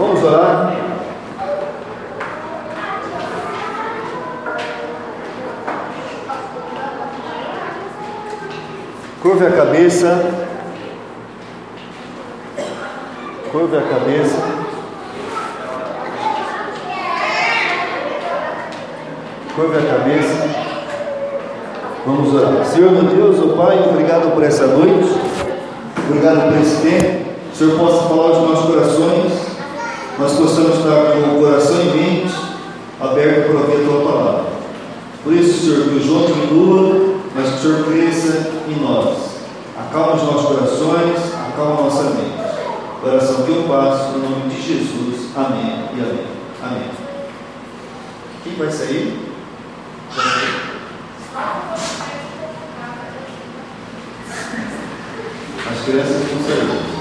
Vamos orar. Curve a cabeça. Curve a cabeça. Curve a cabeça. Vamos orar. Senhor meu Deus, ó Pai, obrigado por essa noite. Obrigado por esse tempo. O Senhor possa falar aos nossos corações. Nós possamos estar com o coração e mente aberto para ouvir a Tua palavra. Por isso, Senhor, que o João diminua, mas que o Senhor cresça em nós. Acalma os nossos corações, acalma a nossa mente. Oração que eu faço, no nome de Jesus. Amém e amém. Amém. Quem vai sair? As crianças vão sair.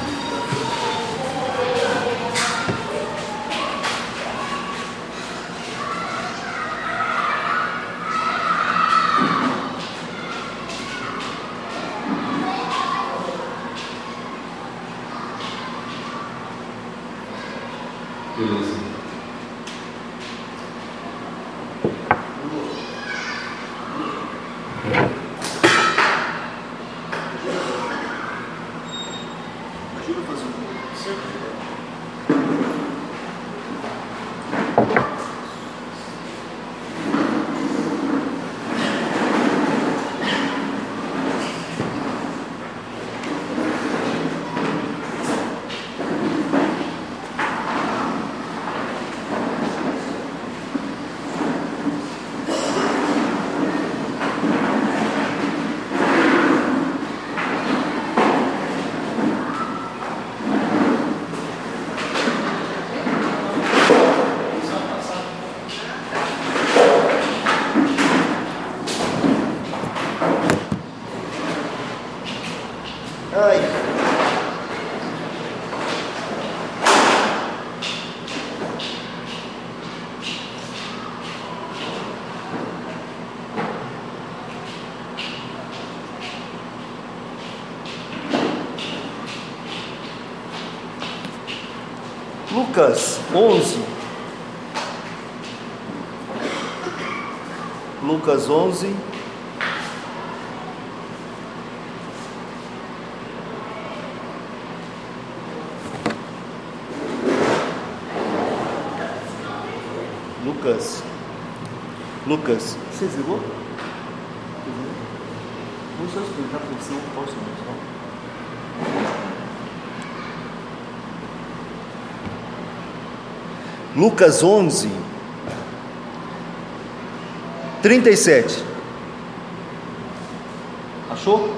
Beleza. Ajuda a fazer um certo. Ai. Lucas 11. Lucas 11. Lucas, você desligou? Vamos só explicar a função, posso não? Lucas 11, 37. Achou?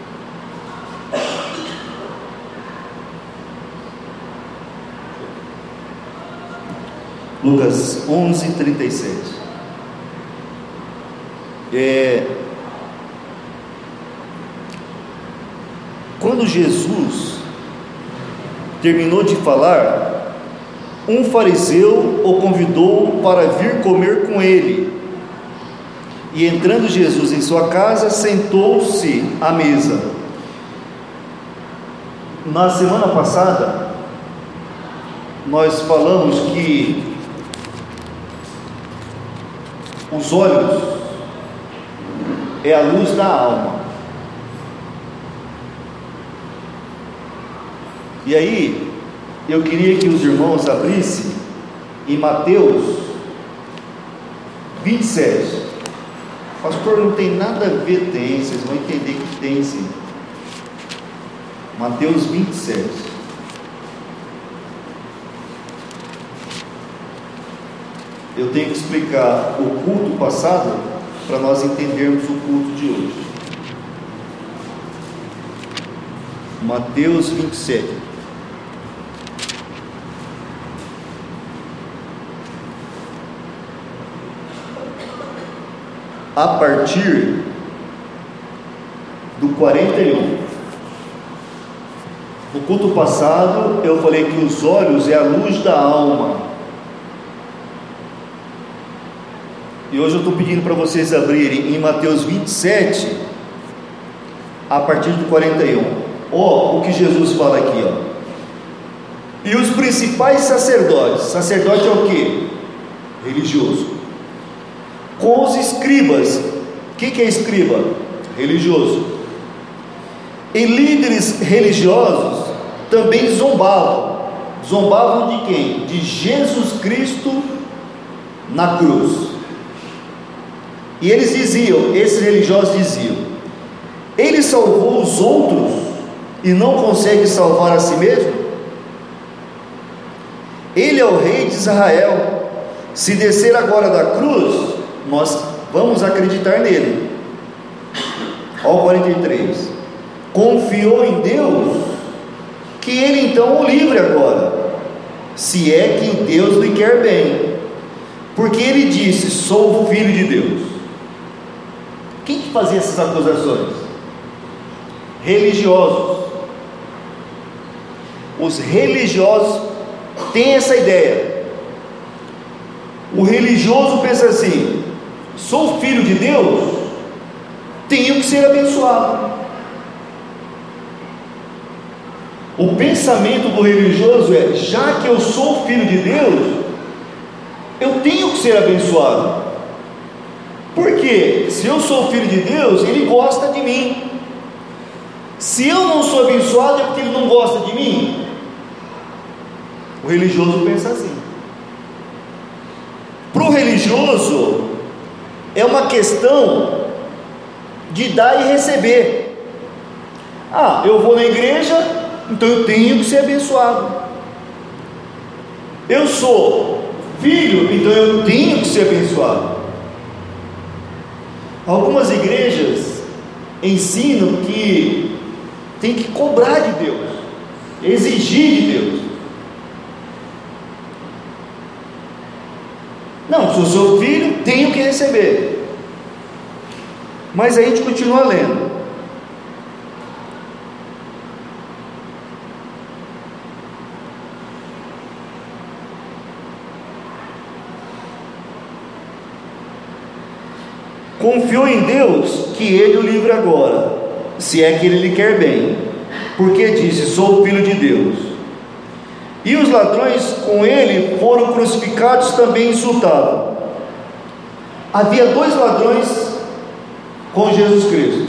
Lucas 11, 37. Quando Jesus terminou de falar, um fariseu o convidou para vir comer com ele. E entrando Jesus em sua casa, sentou-se à mesa. Na semana passada, nós falamos que os olhos é a luz da alma. E aí, eu queria que os irmãos abrissem em Mateus 27. Pastor, não tem nada a ver, tem, vocês vão entender que tem sim. Mateus 27. Eu tenho que explicar o culto passado para nós entendermos o culto de hoje. Mateus 27. A partir do 41. No culto passado eu falei que os olhos é a luz da alma. E hoje eu estou pedindo para vocês abrirem em Mateus 27, a partir do 41. Ó, o que Jesus fala aqui, ó. e os principais sacerdotes. Sacerdote é o que? Religioso. Com os escribas. O que é escriba? Religioso. E líderes religiosos também zombavam. Zombavam de quem? De Jesus Cristo na cruz. E eles diziam, esses religiosos diziam: ele salvou os outros e não consegue salvar a si mesmo? Ele é o rei de Israel. Se descer agora da cruz, nós vamos acreditar nele. Ó 43. Confiou em Deus, que ele então o livre agora, se é que Deus lhe quer bem, porque ele disse: sou o filho de Deus. Quem que fazia essas acusações? Religiosos. Os religiosos têm essa ideia. O religioso pensa assim: sou filho de Deus, tenho que ser abençoado. O pensamento do religioso é: já que eu sou filho de Deus, eu tenho que ser abençoado. Porque se eu sou filho de Deus, Ele gosta de mim. Se eu não sou abençoado, é porque Ele não gosta de mim. O religioso pensa assim. Para o religioso é uma questão de dar e receber. Ah, eu vou na igreja, então eu tenho que ser abençoado. Eu sou filho, então eu tenho que ser abençoado. Algumas igrejas ensinam que tem que cobrar de Deus, exigir de Deus. Não, se eu sou filho, tenho que receber. Mas a gente continua lendo. Confiou em Deus, que Ele o livre agora, se é que Ele lhe quer bem, porque disse: sou o filho de Deus. E os ladrões com Ele foram crucificados, também insultavam. Havia 2 ladrões com Jesus Cristo.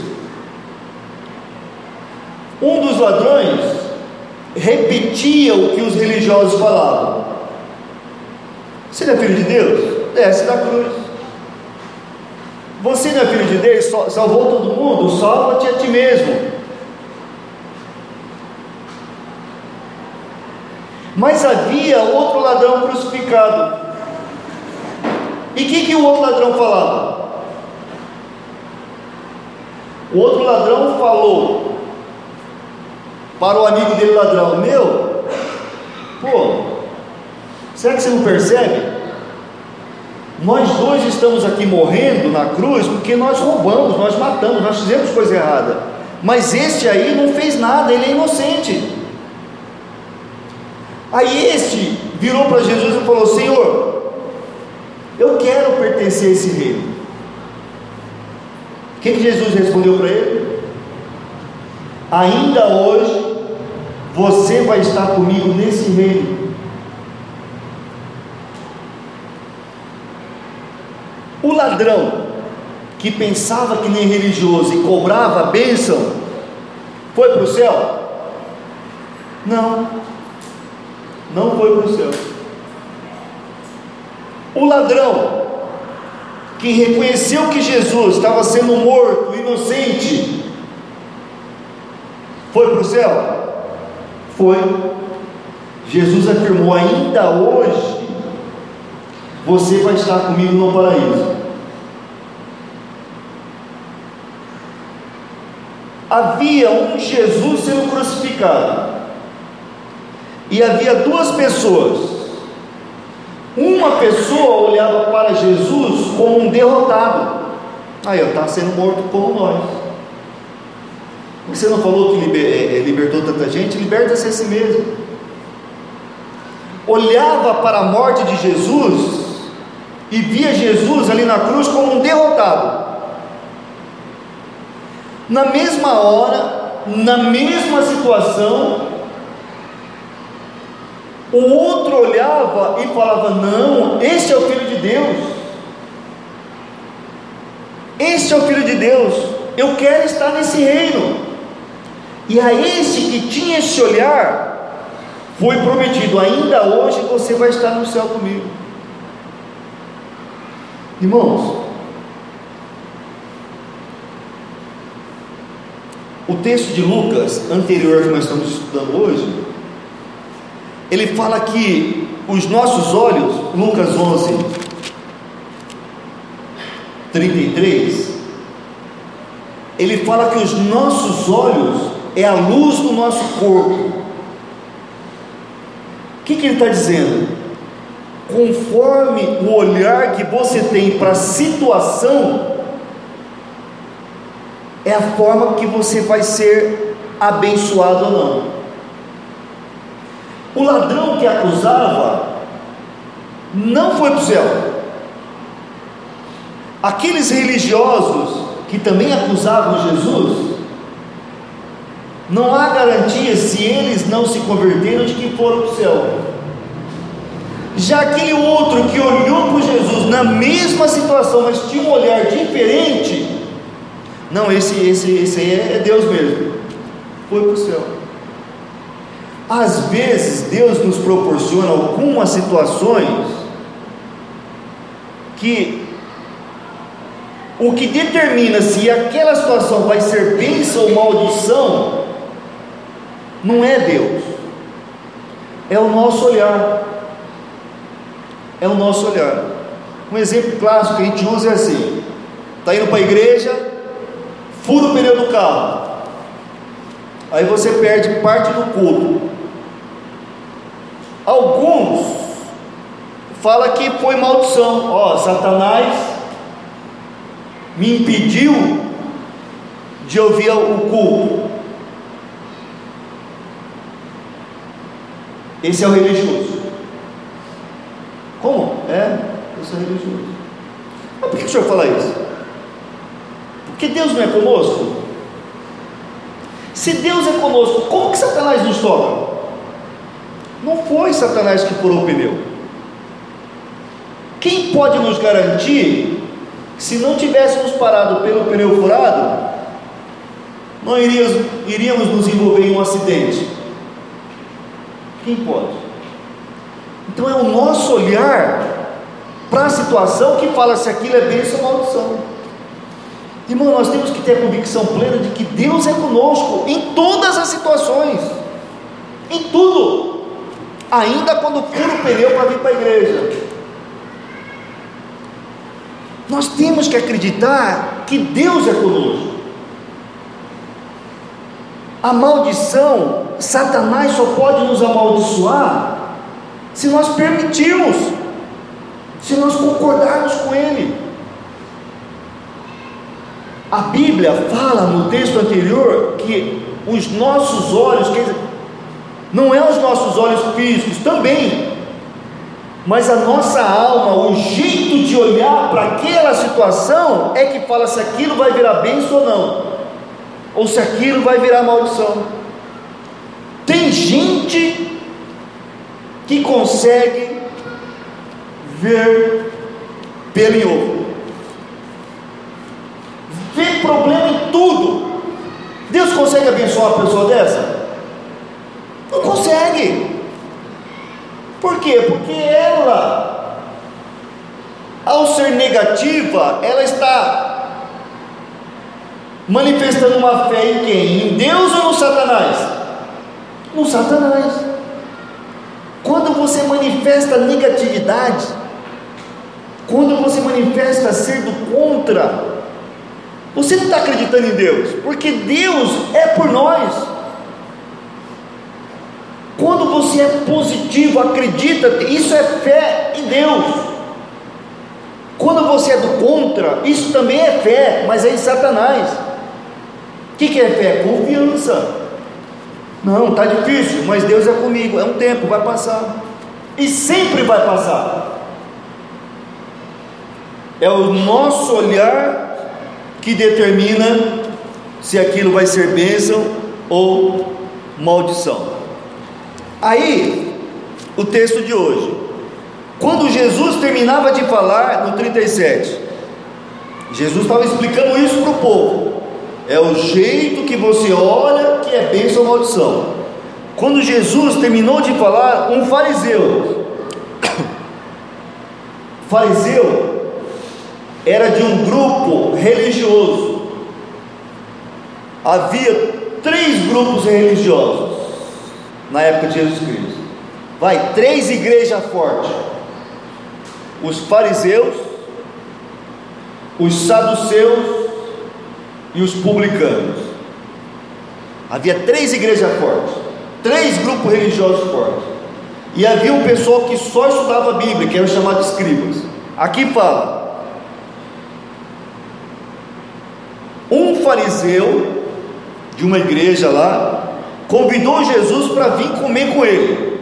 Um dos ladrões repetia o que os religiosos falavam: você não é filho de Deus? Desce da cruz. Você não é filho de Deus? Salvou todo mundo? Salva-te a ti mesmo. Mas havia outro ladrão crucificado. E o que o outro ladrão falava? O outro ladrão falou para o amigo dele ladrão: meu, pô, será que você não percebe? Nós dois estamos aqui morrendo na cruz porque nós roubamos, nós matamos, nós fizemos coisa errada. Mas este aí não fez nada, ele é inocente. Aí este virou para Jesus e falou: Senhor, eu quero pertencer a esse reino. O que Jesus respondeu para ele? Ainda hoje você vai estar comigo nesse reino. O ladrão que pensava que nem religioso e cobrava a bênção, foi para o céu? Não foi para o céu. O ladrão que reconheceu que Jesus estava sendo morto, inocente, foi para o céu? Foi. Jesus afirmou: ainda hoje você vai estar comigo no paraíso. Havia um Jesus sendo crucificado, e havia 2 pessoas. Uma pessoa olhava para Jesus como um derrotado. Aí, está sendo morto como nós. Você não falou que libertou tanta gente? Liberta-se a si mesmo. Olhava para a morte de Jesus e via Jesus ali na cruz como um derrotado. Na mesma hora, na mesma situação, O outro olhava e falava: não, este é o Filho de Deus, este é o Filho de Deus, eu quero estar nesse reino. E a este que tinha esse olhar foi prometido: ainda hoje você vai estar no céu comigo. Irmãos, o texto de Lucas anterior que nós estamos estudando hoje, ele fala que os nossos olhos, Lucas 11, 33, ele fala que os nossos olhos é a luz do nosso corpo. O que ele está dizendo? Conforme o olhar que você tem para a situação, é a forma que você vai ser abençoado ou não. O ladrão que acusava não foi para o céu. Aqueles religiosos que também acusavam Jesus, não há garantia, se eles não se converteram, de que foram para o céu. Já aquele outro que olhou para Jesus na mesma situação, mas tinha um olhar diferente, não, esse aí é Deus mesmo, foi para o céu. Às vezes Deus nos proporciona algumas situações que o que determina se aquela situação vai ser bênção ou maldição não é Deus, é o nosso olhar. É o nosso olhar. Um exemplo clássico que a gente usa é assim: está indo para a igreja, fura o pneu do carro, aí você perde parte do culto. Alguns falam que foi maldição. Satanás me impediu de ouvir o culto. Esse é o religioso. Como? Eu sou religioso. Mas por que o senhor fala isso? Porque Deus não é conosco? Se Deus é conosco, como que Satanás nos toca? Não foi Satanás que furou o pneu. Quem pode nos garantir que, se não tivéssemos parado pelo pneu furado, não iríamos nos envolver em um acidente? Quem pode? Então é o nosso olhar para a situação que fala se aquilo é bênção ou maldição. Irmão, nós temos que ter a convicção plena de que Deus é conosco em todas as situações, em tudo, ainda quando fura o pneu para vir para a igreja. Nós temos que acreditar que Deus é conosco. A maldição, Satanás só pode nos amaldiçoar se nós permitirmos, se nós concordarmos com ele. A Bíblia fala no texto anterior que os nossos olhos, não é os nossos olhos físicos também, mas a nossa alma, o jeito de olhar para aquela situação é que fala se aquilo vai virar bênção ou não, ou se aquilo vai virar maldição. Tem gente que consegue ver pelo em ovo, vê problema em tudo. Deus consegue abençoar uma pessoa dessa? Não consegue. Por quê? Porque ela, ao ser negativa, ela está manifestando uma fé em quem? Em Deus ou no Satanás? No Satanás. Quando você manifesta negatividade, quando você manifesta ser do contra, você não está acreditando em Deus, porque Deus é por nós. Quando você é positivo, acredita, isso é fé em Deus. Quando você é do contra, isso também é fé, mas é em Satanás. O que é fé? Confiança. Não, está difícil, mas Deus é comigo, é um tempo, vai passar, e sempre vai passar. É o nosso olhar que determina se aquilo vai ser bênção ou maldição. Aí, o texto de hoje. Quando Jesus terminava de falar, no 37, Jesus estava explicando isso para o povo. É o jeito que você olha que é bênção ou maldição. Quando Jesus terminou de falar, um fariseu era de um grupo religioso. Havia 3 grupos religiosos na época de Jesus Cristo. 3 igrejas fortes: os fariseus, os saduceus e os publicanos. Havia 3 igrejas fortes, 3 grupos religiosos fortes. E havia um pessoal que só estudava a Bíblia, que eram chamados escribas. Aqui fala: um fariseu de uma igreja lá convidou Jesus para vir comer com ele.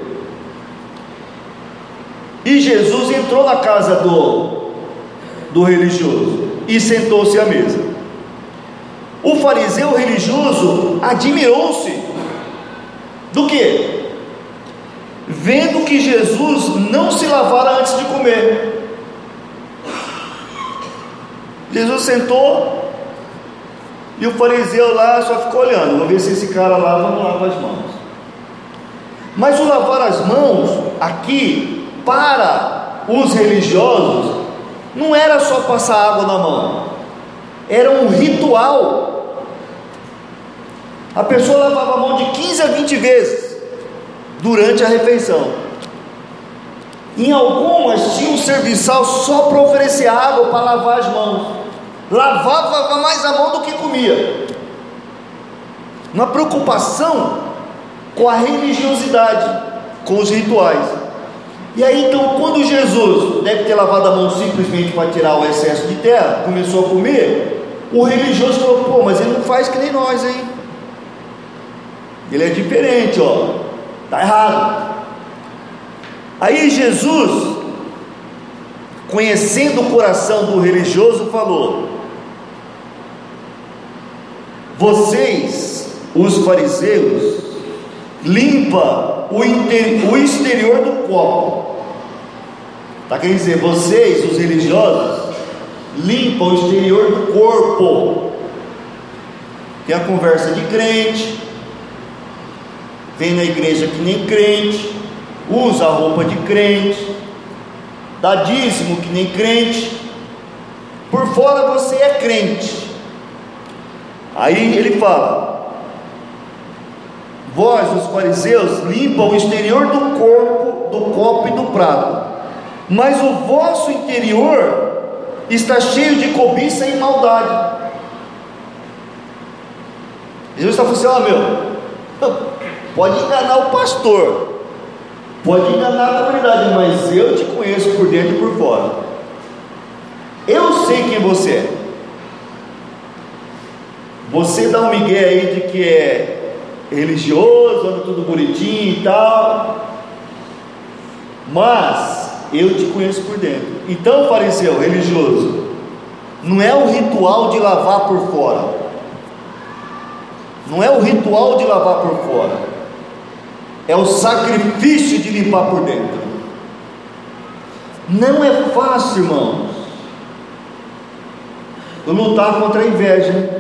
E Jesus entrou na casa do religioso e sentou-se à mesa. O fariseu religioso admirou-se do quê? Vendo que Jesus não se lavara antes de comer. Jesus sentou e o fariseu lá só ficou olhando, vamos ver se esse cara lava ou não lava as mãos. Mas o lavar as mãos aqui, para os religiosos, não era só passar água na mão, era um ritual. A pessoa lavava a mão de 15 a 20 vezes durante a refeição. Em algumas tinha um serviçal só para oferecer água para lavar as mãos. Lavava mais a mão do que comia. Uma preocupação com a religiosidade, com os rituais. E aí então, quando Jesus deve ter lavado a mão simplesmente para tirar o excesso de terra, começou a comer, o religioso falou: pô, mas ele não faz que nem nós, hein? Ele é diferente, ó, está errado. Aí Jesus, conhecendo o coração do religioso, falou: vocês, os fariseus, limpa o exterior do copo. Está querendo dizer, vocês, os religiosos, limpam o exterior do corpo. Tem a conversa de crente, vem na igreja que nem crente, usa a roupa de crente, dá dízimo que nem crente, por fora você é crente. Aí ele fala: vós, os fariseus, limpam o exterior do corpo, do copo e do prato, mas o vosso interior está cheio de cobiça e maldade. Jesus está falando assim: pode enganar o pastor, pode enganar a comunidade, mas eu te conheço por dentro e por fora. Eu sei quem você é. Você dá um migué aí de que é religioso, anda tudo bonitinho e tal, mas eu te conheço por dentro. Então, fariseu religioso, não é o ritual de lavar por fora, não é o ritual de lavar por fora, é o sacrifício de limpar por dentro. Não é fácil, irmãos, lutar contra a inveja.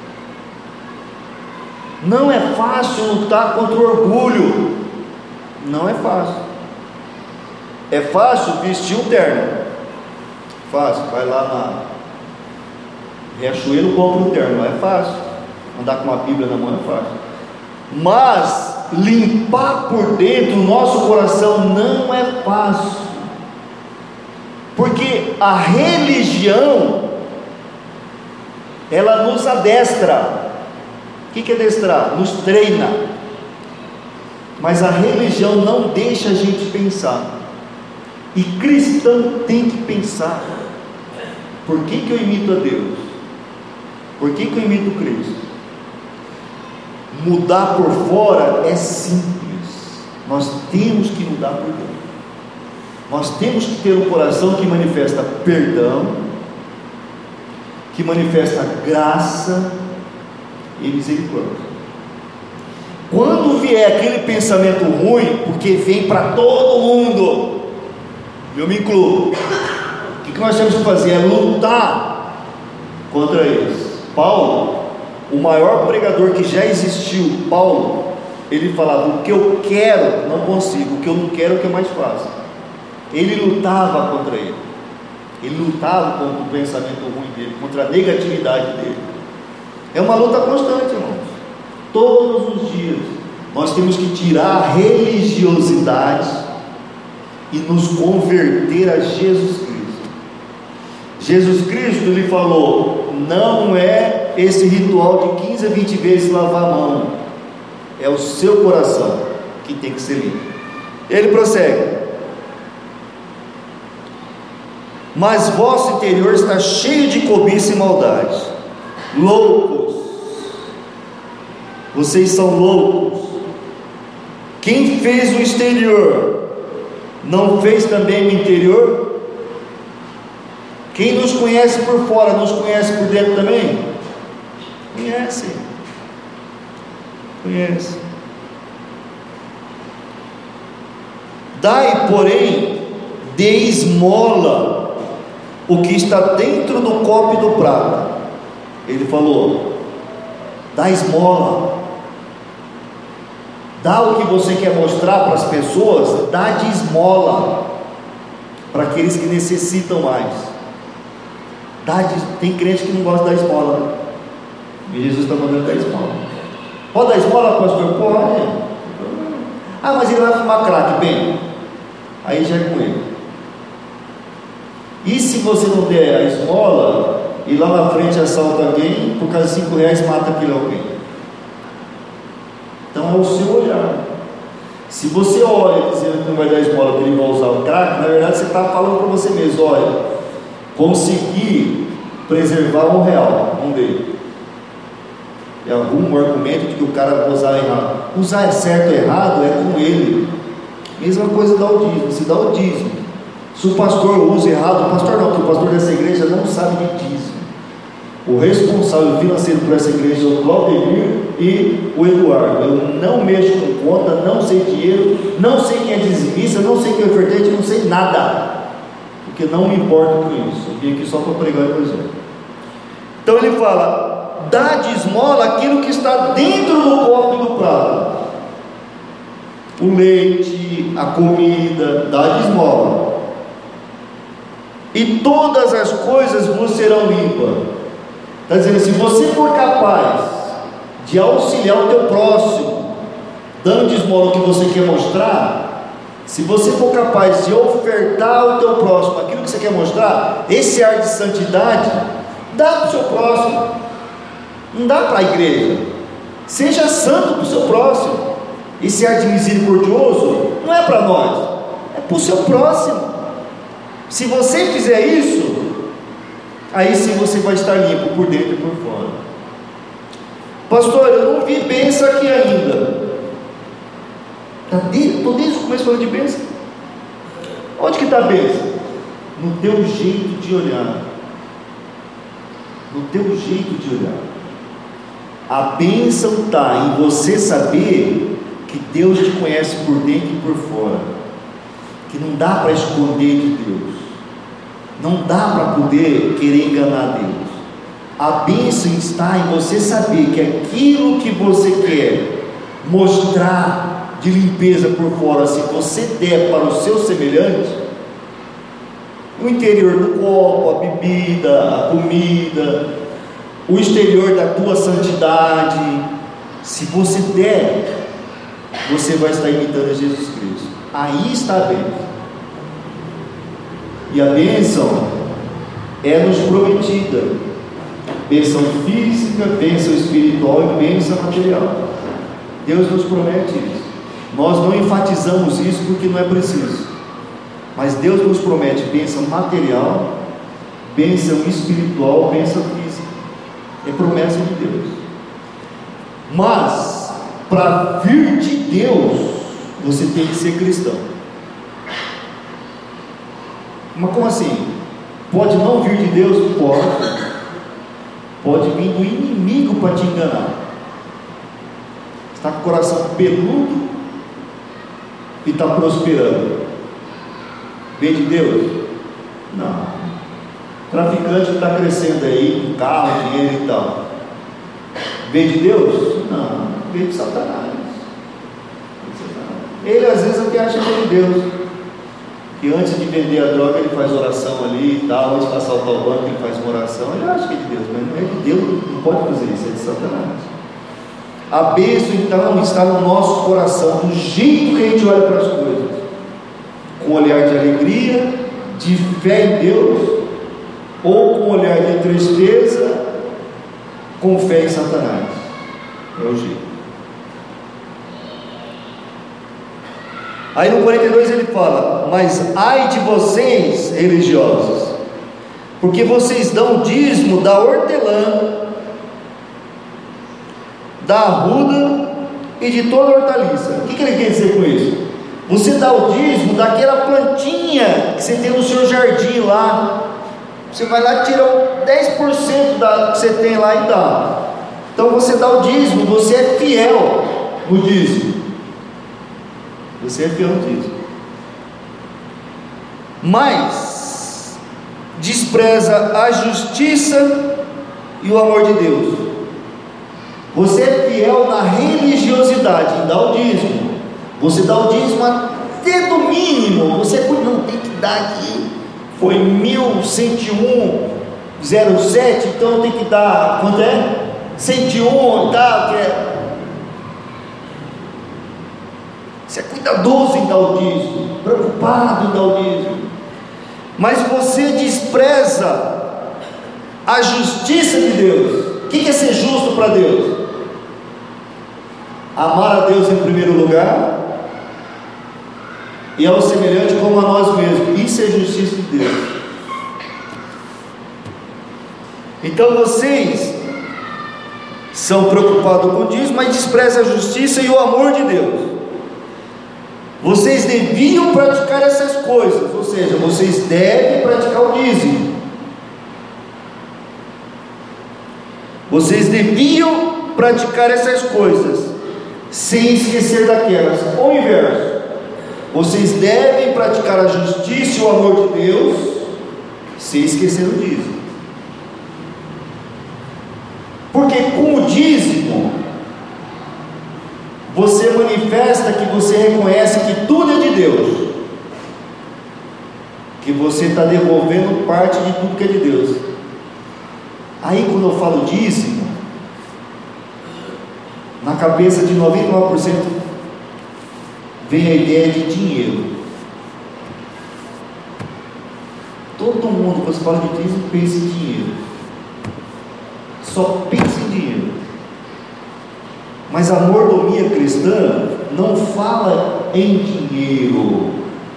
Não é fácil lutar contra o orgulho. Não é fácil. É fácil vestir um terno. Fácil, vai lá na Riachuelo, compra um terno. Não é fácil. Andar com uma Bíblia na mão é fácil. Mas limpar por dentro o nosso coração não é fácil. Porque a religião, ela nos adestra. O que é adestrar? Nos treina. Mas a religião não deixa a gente pensar. E cristão tem que pensar: por que eu imito a Deus? Por que eu imito Cristo? Mudar por fora é simples. Nós temos que mudar por dentro. Nós temos que ter um coração que manifesta perdão, que manifesta graça e misericórdia. Quando vier aquele pensamento ruim, porque vem para todo mundo, eu me incluo, o que nós temos que fazer? É lutar contra eles. Paulo, o maior pregador que já existiu, Paulo, ele falava: o que eu quero não consigo, o que eu não quero é o que é mais fácil. Ele lutava contra ele, lutava contra o pensamento ruim dele, contra a negatividade dele. É uma luta constante, irmãos. Todos os dias nós temos que tirar a religiosidade e nos converter a Jesus Cristo. Jesus Cristo lhe falou: não é esse ritual de 15 a 20 vezes lavar a mão, é o seu coração que tem que ser limpo. Ele prossegue: mas vosso interior está cheio de cobiça e maldade. Loucos, vocês são loucos. Quem fez o exterior, não fez também o interior? Quem nos conhece por fora, nos conhece por dentro também? Conhece. Dai, porém, de esmola o que está dentro do copo e do prato. Ele falou: dá esmola, dá o que você quer mostrar para as pessoas, dá de esmola para aqueles que necessitam mais. Tem crente que não gosta da esmola, né? E Jesus está mandando dar esmola. Pode dar esmola, pastor? Pode. Ah, mas ele vai fumar crack. Bem, aí já é com ele. E se você não der a esmola e lá na frente assalta alguém, por causa de R$5 mata aquele alguém? Então é o seu olhar. Se você olha dizendo que não vai dar esmola porque ele vai usar o crack, na verdade você está falando para você mesmo: olha, consegui preservar R$1, não dei. É algum argumento de que o cara vai usar errado. Usar é certo ou errado é com ele. Mesma coisa dá o dízimo. Se dá o dízimo, se o pastor usa errado, o pastor não, porque o pastor dessa igreja não sabe de dízimo. O responsável financeiro por essa igreja é o Claudemir e o Eduardo. Eu não mexo com conta, não sei dinheiro, não sei quem é dizimista, não sei quem é ofertante, não sei nada, porque não me importo com isso. Eu vim aqui só para pregar o evangelho. Então ele fala: dá de esmola aquilo que está dentro do copo e do prato, o leite, a comida, dá de esmola, e todas as coisas vos serão limpas. Está dizendo: se você for capaz de auxiliar o teu próximo, dando de esmola o que você quer mostrar, se você for capaz de ofertar ao teu próximo aquilo que você quer mostrar, esse ar de santidade, dá para o seu próximo, não dá para a igreja. Seja santo para o seu próximo. Esse ar de misericordioso não é para nós, é para o seu próximo. Se você fizer isso, aí sim você vai estar limpo por dentro e por fora. Pastor, eu não vi bênção aqui ainda. Estou desde o começo falando de bênção. Onde que está a bênção? No teu jeito de olhar. No teu jeito de olhar. A bênção está em você saber que Deus te conhece por dentro e por fora, que não dá para esconder de Deus, não dá para poder querer enganar Deus. A bênção está em você saber que aquilo que você quer mostrar de limpeza por fora, se você der para o seu semelhante, o interior do copo, a bebida, a comida, o exterior da tua santidade, se você der, você vai estar imitando Jesus Cristo. Aí está a bênção. E a bênção é nos prometida: bênção física, bênção espiritual e bênção material. Deus nos promete isso. Nós não enfatizamos isso porque não é preciso, mas Deus nos promete bênção material, bênção espiritual, bênção física. É promessa de Deus. Mas para vir de Deus, você tem que ser cristão. Mas como assim? Pode não vir de Deus? Pode vir do inimigo para te enganar. Está com o coração peludo e está prosperando. Vem de Deus? Não. Traficante que está crescendo aí, com carro, dinheiro e tal. Vem de Deus? Não. Vem de Satanás. Ele às vezes até acha que é de Deus, que antes de vender a droga ele faz oração ali e tal, antes de passar o tal banco ele faz uma oração. Ele acha que é de Deus, mas não é de Deus, não pode fazer isso, é de Satanás. A bênção então está no nosso coração, do jeito que a gente olha para as coisas, com um olhar de alegria, de fé em Deus, ou com um olhar de tristeza, com fé em Satanás. É o jeito. Aí no 42 ele fala: mas ai de vocês, religiosos, porque vocês dão dízimo da hortelã, da arruda e de toda hortaliça. O que ele quer dizer com isso? Você dá o dízimo daquela plantinha que você tem no seu jardim lá. Você vai lá e tira 10% da que você tem lá e dá. Então você dá o dízimo, você é fiel no dízimo. Você é fiel no dízimo. Mas despreza a justiça e o amor de Deus. Você é fiel na religiosidade, em dar o dízimo. Você dá o dízimo até do mínimo. Você não tem que dar aqui. Foi 1101,07, então tem que dar, quanto é? 101 e tal, que é. Você é cuidadoso em dar o dízimo, preocupado em dar o dízimo, mas você despreza a justiça de Deus. O que é ser justo para Deus? Amar a Deus em primeiro lugar e ao semelhante como a nós mesmos. Isso é justiça de Deus. Então vocês são preocupados com o dízimo, mas desprezam a justiça e o amor de Deus. Vocês deviam praticar essas coisas, ou seja, vocês devem praticar o dízimo. Vocês deviam praticar essas coisas, sem esquecer daquelas. Ou o inverso, vocês devem praticar a justiça e o amor de Deus, sem esquecer o dízimo. Porque com o dízimo você manifesta que você reconhece que tudo é de Deus, que você está devolvendo parte de tudo que é de Deus. Aí quando eu falo dízimo, na cabeça de 99% vem a ideia de dinheiro. Todo mundo, quando você fala de dízimo, pensa em dinheiro, só pensa em dinheiro. Mas a mordomia cristã não fala em dinheiro,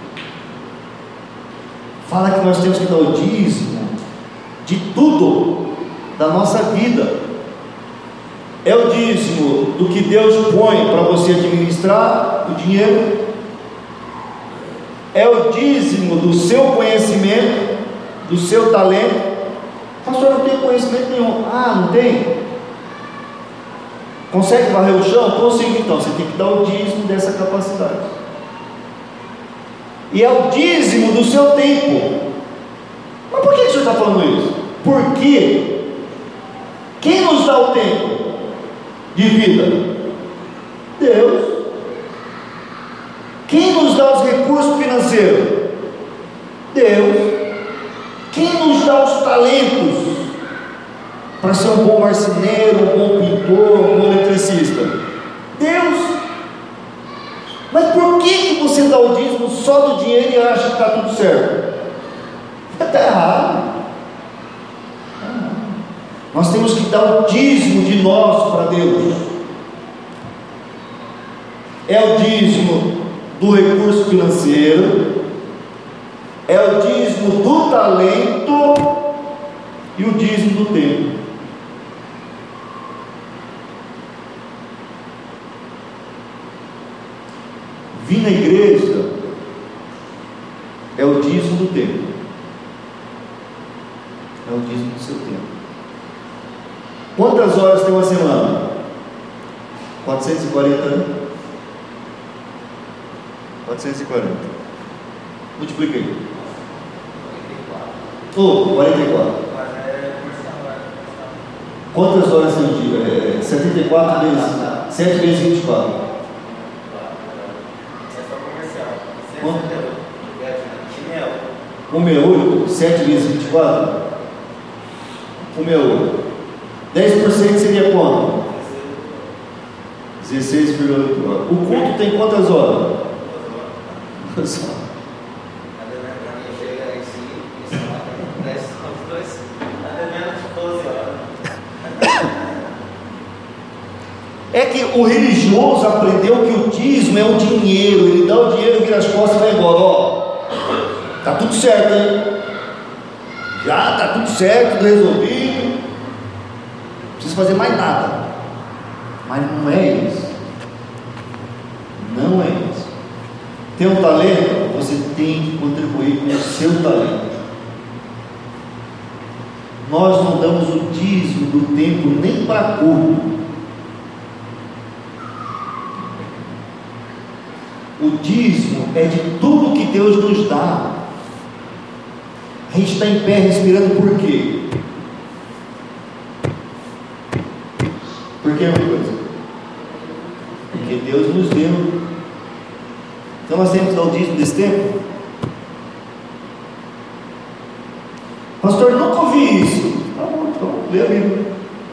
fala que nós temos que dar o dízimo de tudo da nossa vida. É o dízimo do que Deus põe para você administrar o dinheiro, é o dízimo do seu conhecimento, do seu talento. Pastor, não tem conhecimento nenhum. Ah, não tem? Consegue varrer o chão? Consigo. Então você tem que dar o dízimo dessa capacidade. E é o dízimo do seu tempo. Mas por que o senhor está falando isso? Porque quem nos dá o tempo de vida? Deus. Quem nos dá os recursos financeiros? Deus. Quem nos dá os talentos para ser um bom marceneiro, um bom pintor, um bom eletricista? Deus. Mas por que você dá o dízimo só do dinheiro e acha que está tudo certo? Está errado. Nós temos que dar o dízimo de nós para Deus. É o dízimo do recurso financeiro, é o dízimo do talento e o dízimo do tempo. Vir na igreja é o dízimo do tempo, é o dízimo do seu tempo. Quantas horas tem uma semana? 48 440, né? 440. Multipliquei. 44. Quantas horas tem um dia? 74 vezes 7 vezes 24. Quanto? 168, 7 vezes 24. 168. 10% seria quanto? 16,8 horas. O culto tem quantas horas? 2 horas. É que o religioso aprendeu que o dízimo é o dinheiro. Ele dá o dinheiro, vira as costas e vai embora. Ó, tá tudo certo, hein? Já tá tudo certo, tudo resolvido. Não precisa fazer mais nada. Mas não é isso. Não é isso. Tem um talento, você tem que contribuir com o seu talento. Nós não damos o dízimo do tempo nem para culto. O dízimo é de tudo que Deus nos dá. A gente está em pé respirando por quê? Por que uma coisa? Porque Deus nos deu. Então nós temos que dar o dízimo desse tempo. Pastor, nunca ouvi isso. Tá bom, então lê a Bíblia.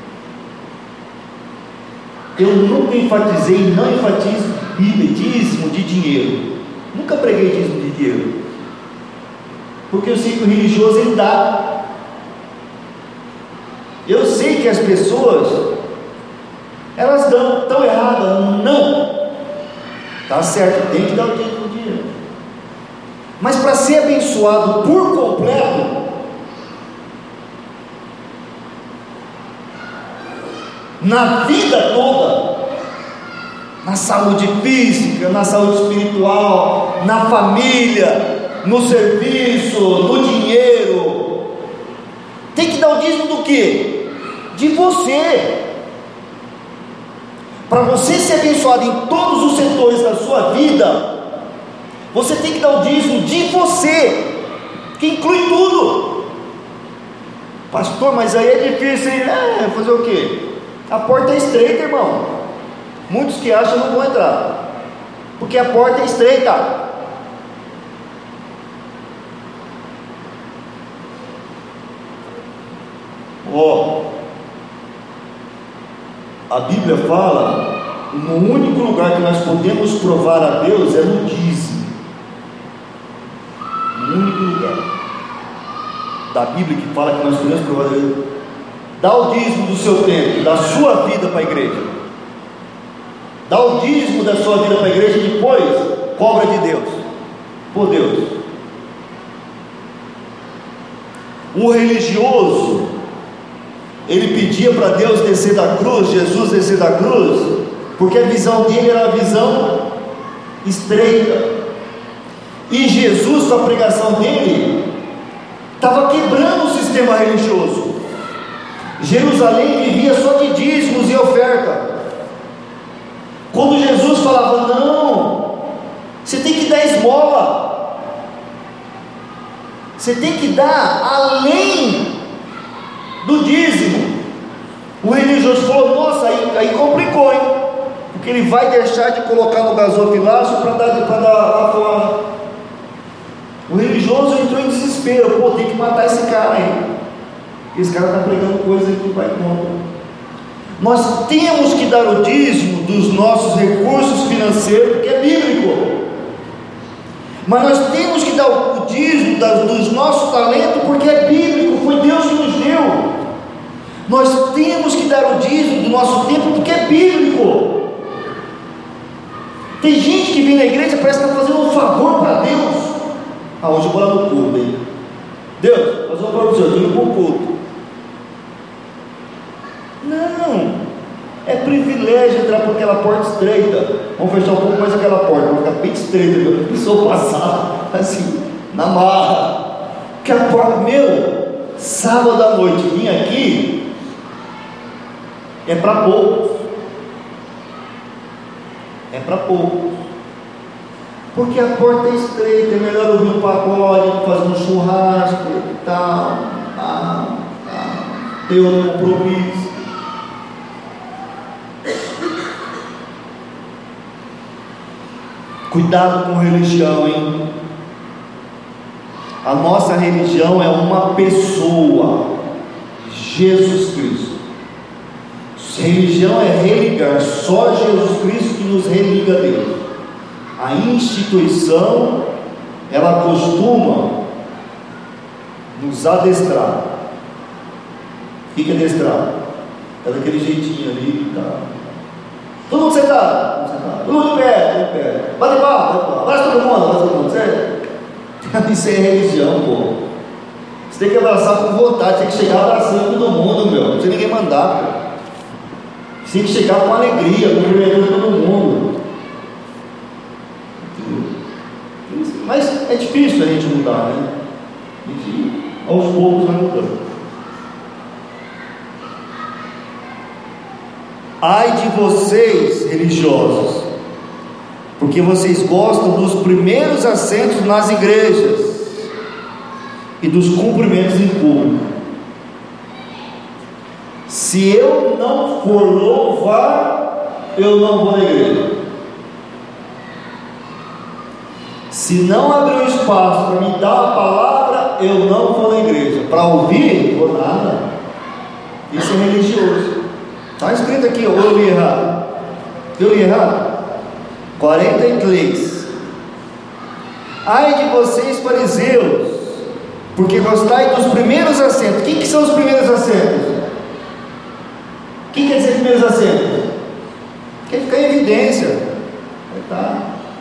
Eu nunca enfatizei, não enfatizo dízimo de dinheiro. Nunca preguei dízimo de dinheiro, porque eu sei que o religioso ele dá. Eu sei que as pessoas elas dão, estão erradas. Não, está certo, tem que dar o dízimo de dinheiro, mas para ser abençoado por completo, na vida toda, na saúde física, na saúde espiritual, na família, no serviço, no dinheiro, tem que dar o dízimo do quê? De você. Para você ser abençoado em todos os setores da sua vida, você tem que dar o dízimo de você, que inclui tudo. Pastor, mas aí é difícil, hein? Fazer o quê? A porta é estreita, irmão. Muitos que acham não vão entrar, porque a porta é estreita. A Bíblia fala, no único lugar que nós podemos provar a Deus é no dízimo. No único lugar da Bíblia que fala que nós podemos provar a Deus. Dá o dízimo do seu tempo, da sua vida para a igreja. Dá o dízimo da sua vida para a igreja e depois cobra de Deus, por Deus. O religioso, ele pedia para Deus descer da cruz, Jesus descer da cruz, porque a visão dele era uma visão estreita, e Jesus, com a pregação dele, estava quebrando o sistema religioso. Jerusalém vivia só de dízimos e oferta. Quando Jesus falava, não, você tem que dar esmola, você tem que dar além do dízimo, o religioso falou, nossa, aí complicou, hein? Porque ele vai deixar de colocar no gasofilácio para dar lá fora. O religioso entrou em desespero, pô, tem que matar esse cara aí, esse cara está pregando coisa que não vai contra. Nós temos que dar o dízimo dos nossos recursos financeiros, porque é bíblico, mas nós temos que dar o dízimo dos nossos talentos, porque é bíblico, foi Deus que nos deu. Nós temos que dar o dízimo do nosso tempo, porque é bíblico. Tem gente que vem na igreja e parece que está fazendo um favor para Deus. Hoje eu vou lá no culto, hein? Deus, fazer um favor para o senhor, estou indo para o culto. Não, é privilégio entrar por aquela porta estreita. Vamos fechar um pouco mais aquela porta, vai ficar bem estreita, a pessoa passar assim, na marra. Que a porta, sábado à noite, vim aqui, é para poucos. é para poucos. Porque a porta é estreita, é melhor ouvir um pagode, fazer um churrasco e tal, ter outro compromisso. Cuidado com religião, hein? A nossa religião é uma pessoa, Jesus Cristo. Religião é religar, só Jesus Cristo que nos religa a Deus. A instituição, ela costuma nos adestrar. O que é adestrar? É daquele jeitinho ali, tá? Todo mundo sentado, todo mundo de pé, bate palma, abraça todo mundo, certo? Isso é religião, pô. Você tem que abraçar com vontade, tem que chegar abraçando todo mundo, meu. Não precisa ninguém mandar, pô. Você tem que chegar com alegria, cumprimentando todo mundo. Mas é difícil a gente mudar, né? A gente, aos poucos, vai mudando. Ai de vocês, religiosos, porque vocês gostam dos primeiros assentos nas igrejas e dos cumprimentos em público. Se eu não for louvar, eu não vou na igreja. Se não abrir um espaço para me dar a palavra, eu não vou na igreja. Para ouvir, não vou nada. Isso é religioso. Está escrito aqui, eu li errado. Eu li errado? 43. Ai de vocês, fariseus, porque gostai dos primeiros assentos. Quem que são os primeiros assentos? O que quer dizer primeiros assentos? Quer ficar em evidência. Tá.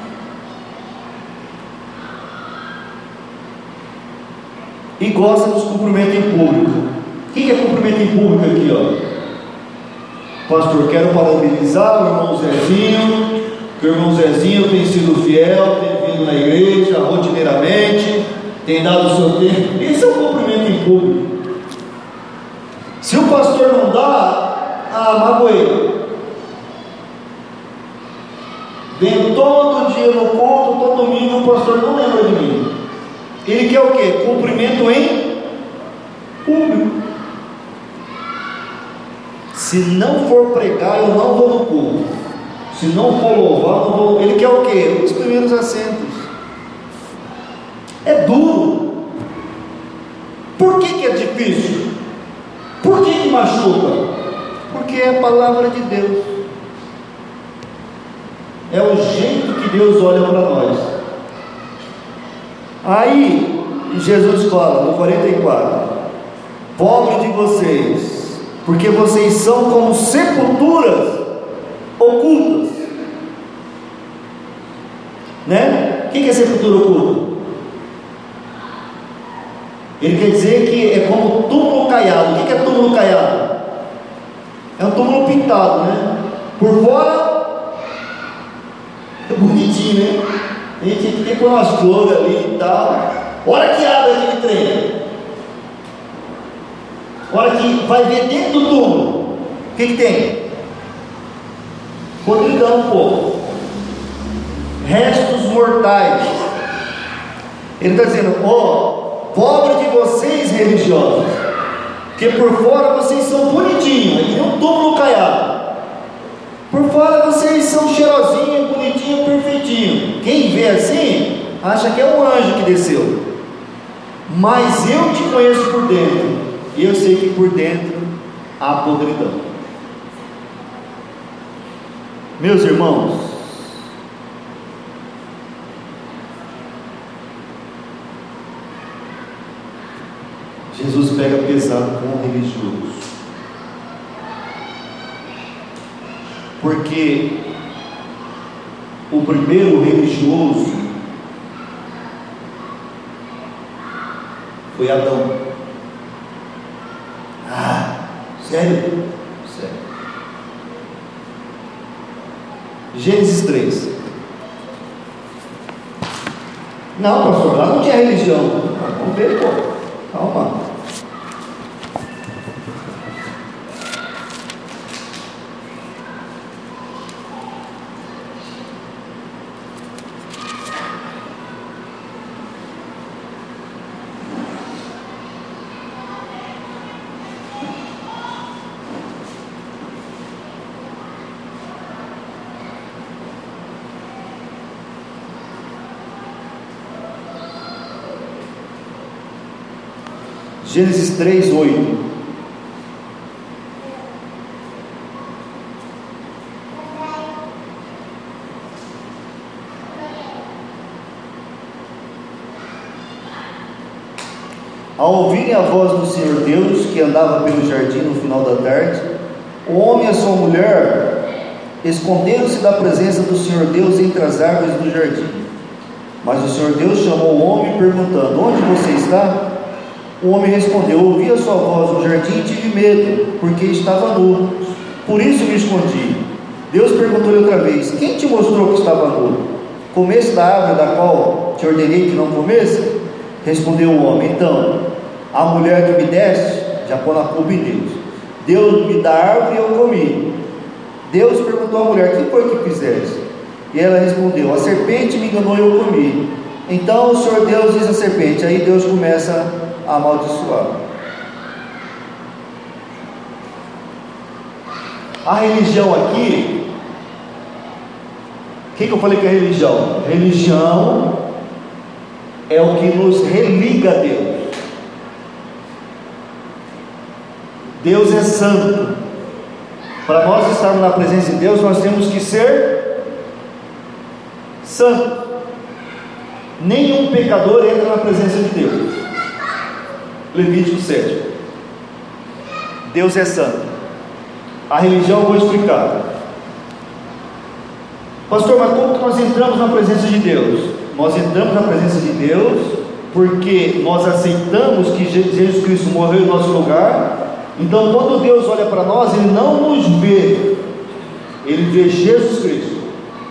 E gosta dos cumprimentos em público. O que é cumprimento em público aqui, ó? Pastor, quero parabenizar o irmão Zezinho, que o irmão Zezinho tem sido fiel, tem vindo na igreja rotineiramente, tem dado o seu tempo. Esse é o cumprimento em público. Se o pastor não dá, magoei. Venho todo dia no culto, todo domingo, o pastor não lembra de mim. Ele quer o quê? Cumprimento em público. Se não for pregar, eu não vou no culto. Se não for louvar, eu não vou. Ele quer o quê? Os primeiros assentos. É duro. Por que é difícil? Por que machuca? Porque é a palavra de Deus. É o jeito que Deus olha para nós. Aí Jesus fala no 44: pobre de vocês, porque vocês são como sepulturas ocultas, né? O que é sepultura oculta? Ele quer dizer que é como túmulo caiado. O que é túmulo caiado? É um túmulo pintado, né? Por fora é bonitinho, né? A gente tem que pôr umas flores ali e tal. Hora que abre aquele trem, hora que vai ver dentro do túmulo, o que tem? Podridão, pô. Restos mortais. Ele está dizendo: pobre de vocês, religiosos, que por fora vocês são bonitinhos, é que nem um túmulo caiado. Por fora vocês são cheirosinhos, bonitinhos, perfeitinhos. Quem vê assim, acha que é um anjo que desceu. Mas eu te conheço por dentro, e eu sei que por dentro há podridão. Meus irmãos, Jesus pega pesado com o religioso, porque o primeiro religioso foi Adão. Sério? Sério. Gênesis 3. Não, pastor, lá não tinha religião. Vamos ver, pô. Calma. Gênesis 3, 8. Ao ouvirem a voz do Senhor Deus, que andava pelo jardim no final da tarde, o homem e a sua mulher esconderam-se da presença do Senhor Deus entre as árvores do jardim. Mas o Senhor Deus chamou o homem perguntando: onde você está? O homem respondeu: ouvi a sua voz no jardim e tive medo, porque estava nu, por isso me escondi. Deus perguntou-lhe outra vez: quem te mostrou que estava nu? Comeste da árvore da qual te ordenei que não comesse? Respondeu o homem: então, a mulher que me deste, já põe a culpa em Deus, deu-me da árvore e eu comi. Deus perguntou à mulher: que foi que fizeste? E ela respondeu: a serpente me enganou e eu comi. Então o Senhor Deus diz à serpente, aí Deus começa a amaldiçoar. A religião aqui, o que eu falei que é religião? Religião é o que nos religa a Deus. Deus é santo. Para nós estarmos na presença de Deus, nós temos que ser santos. Nenhum pecador entra na presença de Deus. Levítico 7. Deus é santo. A religião eu vou explicar. Pastor, mas como que nós entramos na presença de Deus? Nós entramos na presença de Deus porque nós aceitamos que Jesus Cristo morreu em nosso lugar. Então quando Deus olha para nós, Ele não nos vê, Ele vê Jesus Cristo.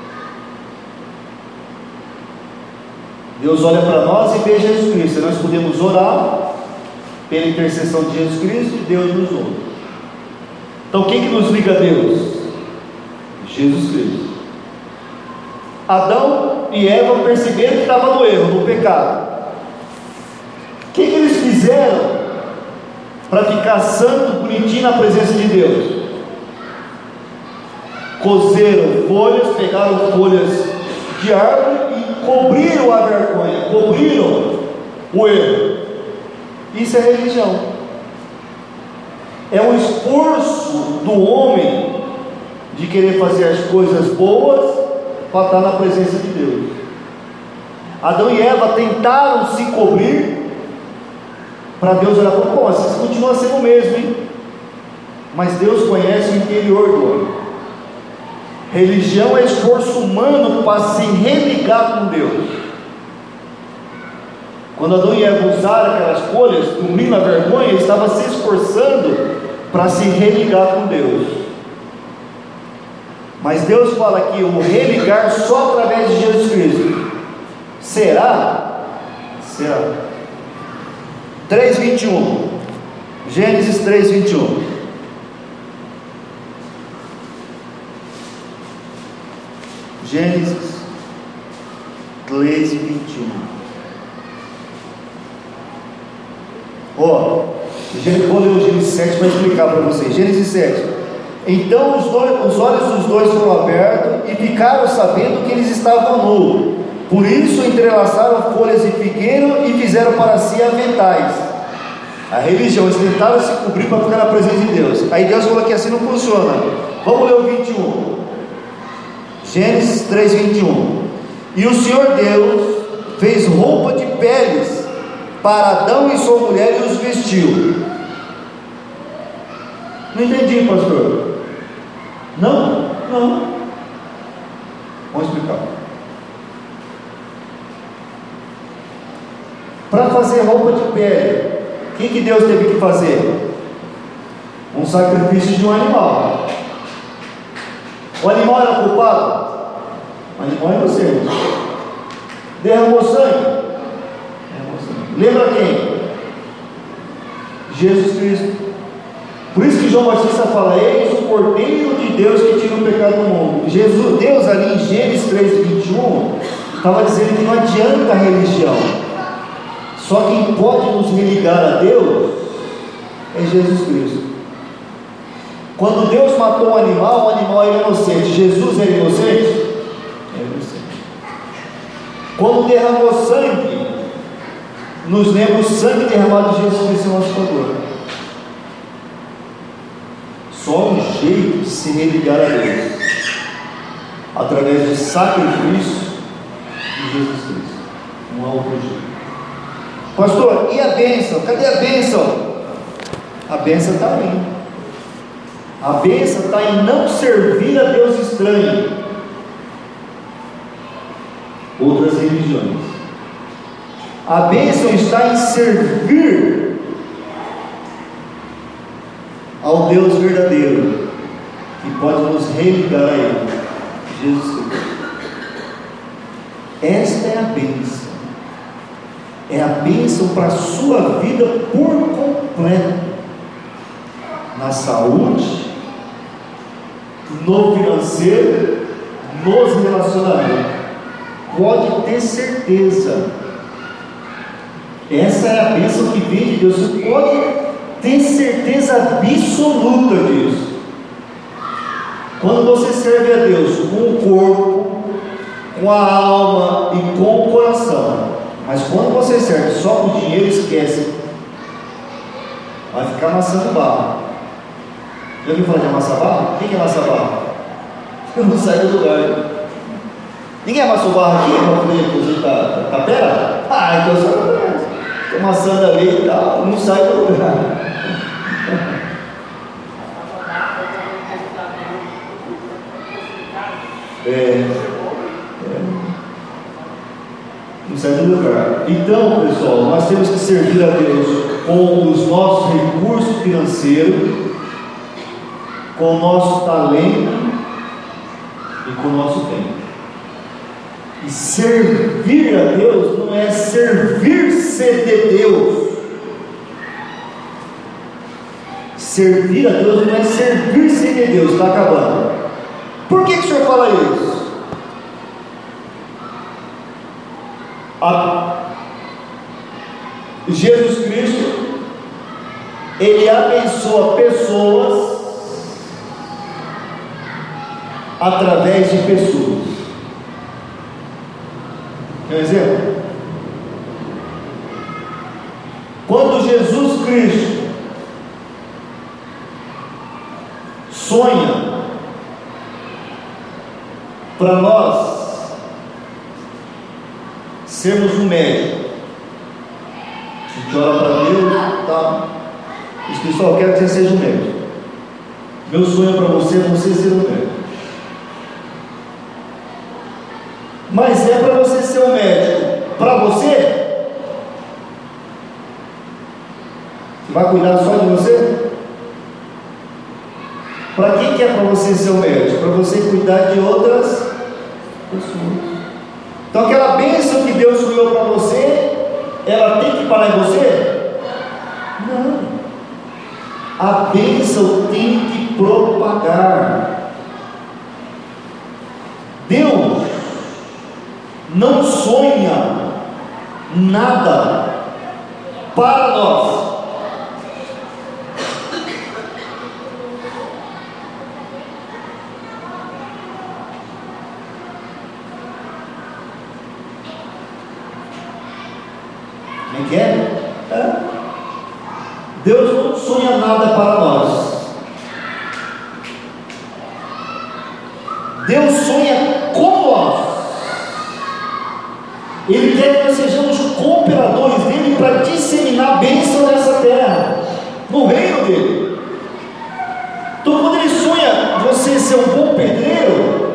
Deus olha para nós e vê Jesus Cristo. Nós podemos orar pela intercessão de Jesus Cristo e Deus nos ouve. Então quem que nos liga a Deus? Jesus Cristo. Adão e Eva perceberam que estava no erro, no pecado. O que eles fizeram para ficar santo, bonitinho na presença de Deus? Cozeram folhas, pegaram folhas de árvore e cobriram a vergonha, cobriram o erro. Isso é religião. É um esforço do homem de querer fazer as coisas boas para estar na presença de Deus. Adão e Eva tentaram se cobrir para Deus olhar para pô, vocês continuam sendo o mesmo, hein? Mas Deus conhece o interior do homem. Religião é esforço humano para se religar com Deus. Quando Adão e Eva usaram aquelas folhas, cobrindo a vergonha, ele estava se esforçando para se religar com Deus. Mas Deus fala que o religar só através de Jesus Cristo. Será? Será. 3:21. Gênesis 3:21. Gênesis 3:21. Vou ler o Gênesis 7 para explicar para vocês. Gênesis 7. Então os olhos dos dois foram abertos e ficaram sabendo que eles estavam nus. Por isso entrelaçaram folhas de figueiro e fizeram para si aventais. A religião, eles tentaram se cobrir para ficar na presença de Deus. Aí Deus falou que assim não funciona. Vamos ler o 21. Gênesis 3:21. E o Senhor Deus fez roupa de peles para Adão e sua mulher e os vestiu. Não entendi, pastor. Não. Vamos explicar. Para fazer roupa de pele, o que Deus teve que fazer? Um sacrifício de um animal. O animal era culpado? O animal é você. Derramou sangue? Lembra quem? Jesus Cristo. Por isso que João Batista fala: eis o Cordeiro de Deus que tira o pecado do mundo. Deus ali em Gênesis 3:21 estava dizendo que não adianta a religião. Só quem pode nos religar a Deus é Jesus Cristo. Quando Deus matou o animal era inocente. Jesus era inocente? Era inocente. Quando derramou sangue, nos lembra o sangue derramado de Jesus Cristo em nosso favor. Só um jeito de se religar a Deus, através do sacrifício de Jesus Cristo. Não há outro jeito. Pastor, e a bênção? Cadê a bênção? A bênção está ali. A bênção está em não servir a Deus estranho. Outras religiões. A bênção está em servir ao Deus verdadeiro, que pode nos religar a Ele, Jesus Cristo. Esta é a bênção. É a bênção para a sua vida por completo. Na saúde, no financeiro, nos relacionamentos. Pode ter certeza. Essa é a bênção que vem de Deus. Você pode ter certeza absoluta disso. Quando você serve a Deus com o corpo, com a alma e com o coração, mas quando você serve só com dinheiro, esquece, vai ficar amassando barro. Já ouviu falar de amassar barro? O que é amassar barro? Eu não saio do lugar. Ninguém amassou barro aqui para poder cozinhar tapera? Ah, então só estou amassando ali e tal, não sai do lugar. Não sai do lugar. Então, pessoal, nós temos que servir a Deus com os nossos recursos financeiros, com o nosso talento e com o nosso tempo. E servir a Deus não é servir-se de Deus. Servir a Deus não é servir-se de Deus. Está acabando. Por que o senhor fala isso? Jesus Cristo, Ele abençoa pessoas através de pessoas. Quer um exemplo? Quando Jesus Cristo sonha para nós sermos um médico, a gente ora para Deus, tá? Diz, pessoal, eu quero que você seja um médico. Meu sonho para você é você ser um médico. Mas é para você ser um médico para você? Você vai cuidar só de você? Para quem que é para você ser um médico? Para você cuidar de outras pessoas. Então aquela bênção que Deus sonhou para você, ela tem que parar em você? Não. A bênção tem que propagar. Deus não sonha nada para nós. Como é? Deus não sonha nada para nós. Deus sonha com nós. Ele quer que nós sejamos cooperadores dele para disseminar a bênção nessa terra, no reino dele. Então, quando ele sonha você ser um bom pedreiro,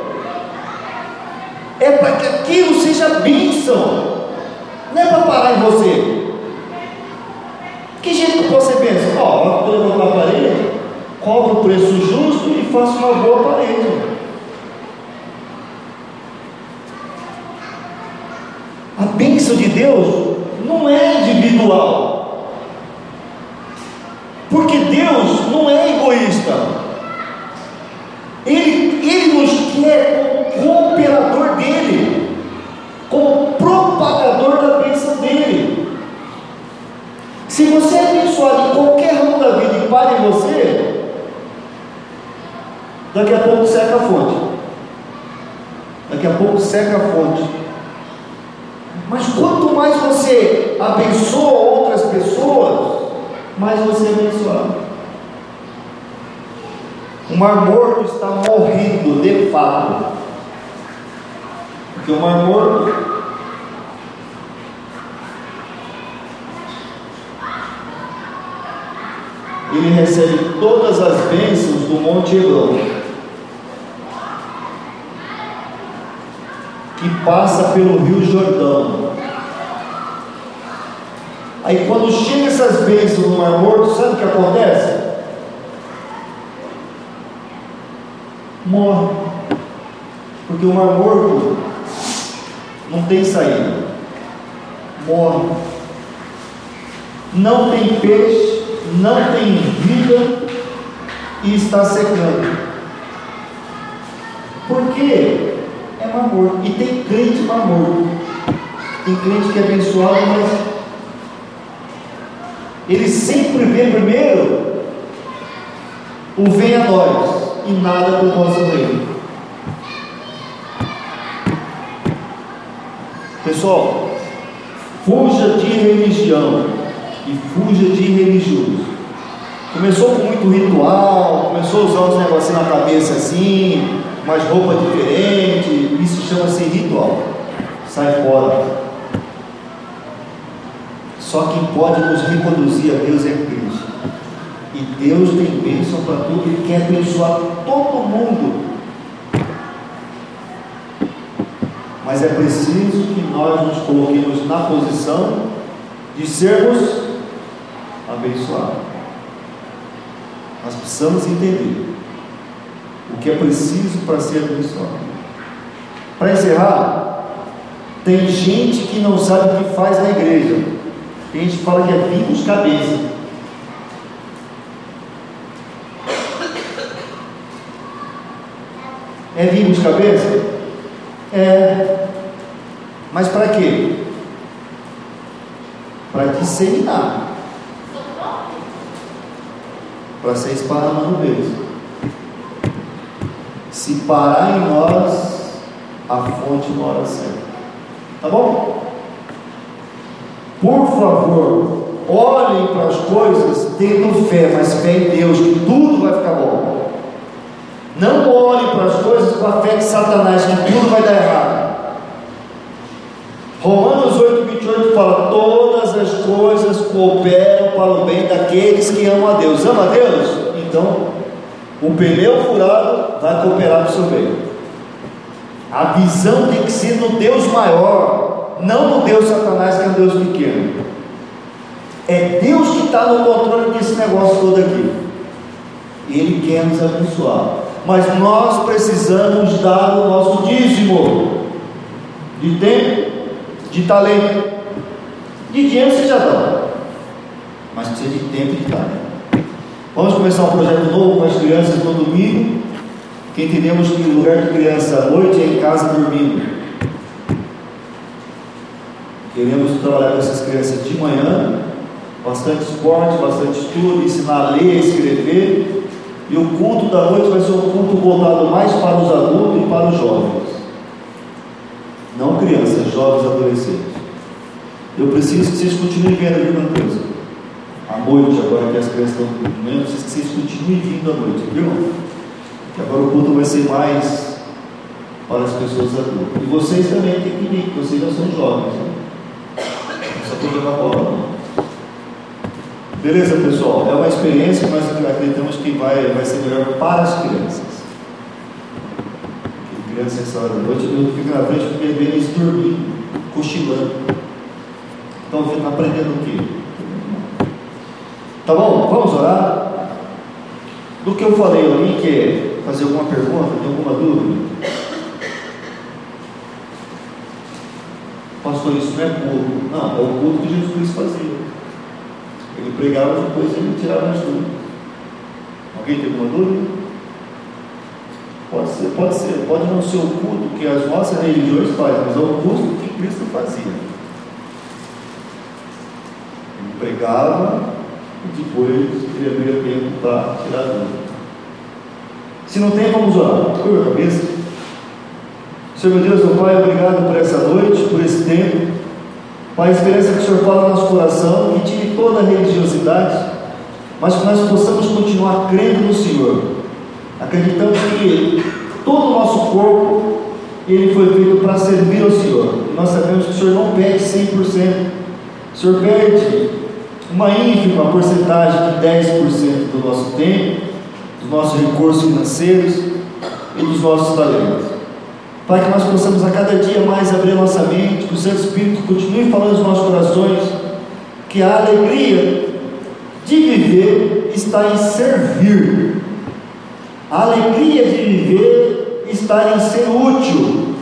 é para que aquilo seja bênção, não é para parar em você. Que jeito que eu posso ser bênção? Ó, eu levantar a parede, cobro o preço justo e faço uma boa parede. A bênção de Deus não é individual, porque Deus não é egoísta. Ele nos quer como cooperador dele, como propagador da bênção dele. Se você é abençoado em qualquer ramo da vida e para em você, daqui a pouco seca a fonte. Daqui a pouco seca a fonte. Mas quanto mais você abençoa outras pessoas, mais você é abençoado. O Mar Morto está morrendo de fato, porque o Mar Morto ele recebe todas as bênçãos do Monte Hebron, que passa pelo Rio Jordão. Aí quando chega essas bênçãos no Mar Morto, sabe o que acontece? Morre, porque o Mar Morto não tem saída, morre, não tem peixe, não tem vida e está secando. Por quê? É Mar Morto. E tem crente Mar Morto, tem crente que é abençoado, mas ele sempre vê primeiro o vem a nós e nada do nosso reino. Pessoal, fuja de religião e fuja de religioso. Começou com muito ritual, começou a usar uns negocinhos na cabeça assim, umas roupas diferentes, isso chama-se ritual. Sai fora. Só quem pode nos reconduzir a Deus é Cristo. E Deus tem bênção para tudo, Ele quer abençoar todo mundo. Mas é preciso que nós nos coloquemos na posição de sermos abençoados. Nós precisamos entender o que é preciso para ser abençoado. Para encerrar, tem gente que não sabe o que faz na igreja. Tem gente que fala que é vir buscar bênção. É vir buscar bênção? É. Mas para quê? Para disseminar, para ser esparramando bênção. Se parar em nós, a fonte não hora certa. Tá bom? Por favor, olhem para as coisas tendo fé, mas fé em Deus, que tudo vai ficar bom. Não olhem para as coisas com a fé de Satanás, que tudo vai dar errado. Romanos 8:28 fala: todas as coisas cooperam para o bem daqueles que amam a Deus. Ama a Deus? Então, o pneu furado vai cooperar para o seu bem. A visão tem que ser no Deus maior, não no Deus Satanás, que é um Deus pequeno. É Deus que está no controle desse negócio todo aqui. Ele quer nos abençoar, mas nós precisamos dar o nosso dízimo de tempo, de talento. De dinheiro você já dá, mas precisa de tempo e de talento. Vamos começar um projeto novo com as crianças no domingo, que entendemos que o lugar de criança à noite é em casa dormindo. Queremos trabalhar com essas crianças de manhã, bastante esporte, bastante estudo, ensinar a ler, a escrever, e o culto da noite vai ser um culto voltado mais para os adultos e para os jovens, não crianças, jovens, adolescentes. Eu preciso que vocês continuem vendo a mesma coisa à noite, agora que as crianças estão dormindo. Eu preciso que vocês continuem vindo à noite, viu? Que agora o culto vai ser mais para as pessoas adultas. E vocês também têm que vir, porque vocês já são jovens, né? Não só para jogar bola, não. Beleza, pessoal? É uma experiência, mas acreditamos que vai ser melhor para as crianças. Porque criança essa hora da noite, eu fico na frente porque vendo eles dormindo, cochilando. Então, fica aprendendo o quê? Tá bom? Vamos orar? Do que eu falei, alguém quer fazer alguma pergunta? Tem alguma dúvida? Pastor, isso não é culto. Não, é o culto que Jesus Cristo fazia. Ele pregava, depois ele tirava as dúvidas. Alguém tem alguma dúvida? Pode ser. Pode não ser o culto que as nossas religiões fazem, mas é o culto que Cristo fazia. Ele pregava e depois ele abria tempo para tirar a dúvida. Se não tem, vamos orar. Curva a cabeça. Senhor meu Deus, meu Pai, obrigado por essa noite, por esse tempo. Pai, a esperança que o Senhor fala no nosso coração, que tire toda a religiosidade, mas que nós possamos continuar crendo no Senhor, acreditando que todo o nosso corpo, ele foi feito para servir ao Senhor. E nós sabemos que o Senhor não perde 100%, o Senhor perde uma ínfima porcentagem de 10% do nosso tempo, dos nossos recursos financeiros e dos nossos talentos. Pai, que nós possamos a cada dia mais abrir a nossa mente, que o Santo Espírito continue falando nos nossos corações, que a alegria de viver está em servir. A alegria de viver está em ser útil.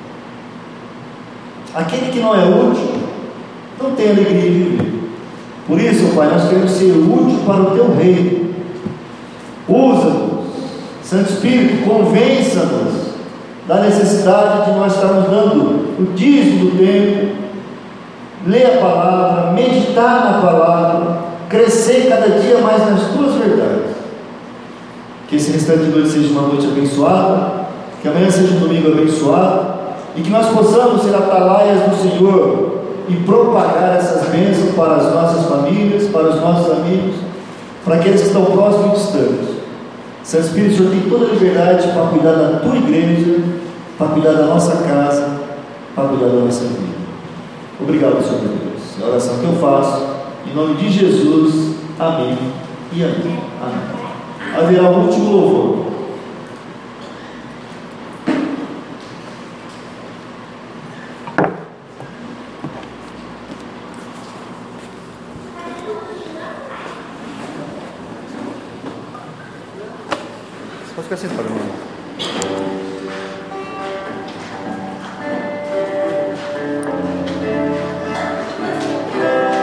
Aquele que não é útil não tem alegria de viver. Por isso, Pai, nós queremos ser útil para o Teu reino. Usa-nos, Santo Espírito, convença-nos da necessidade de nós estarmos dando o dízimo do tempo, ler a palavra, meditar na palavra, crescer cada dia mais nas Tuas verdades. Que esse restante de noite seja uma noite abençoada, que amanhã seja um domingo abençoado, e que nós possamos ser atalaias do Senhor e propagar essas bênçãos para as nossas famílias, para os nossos amigos, para aqueles que estão próximos e distantes. Santo Espírito, o Senhor tem toda a liberdade para cuidar da Tua igreja, para cuidar da nossa casa, para cuidar da nossa vida. Obrigado, Senhor Deus. É a oração que eu faço, em nome de Jesus. Amém e amém. Amém. Haverá o último louvor. Pode ficar sentado, irmão.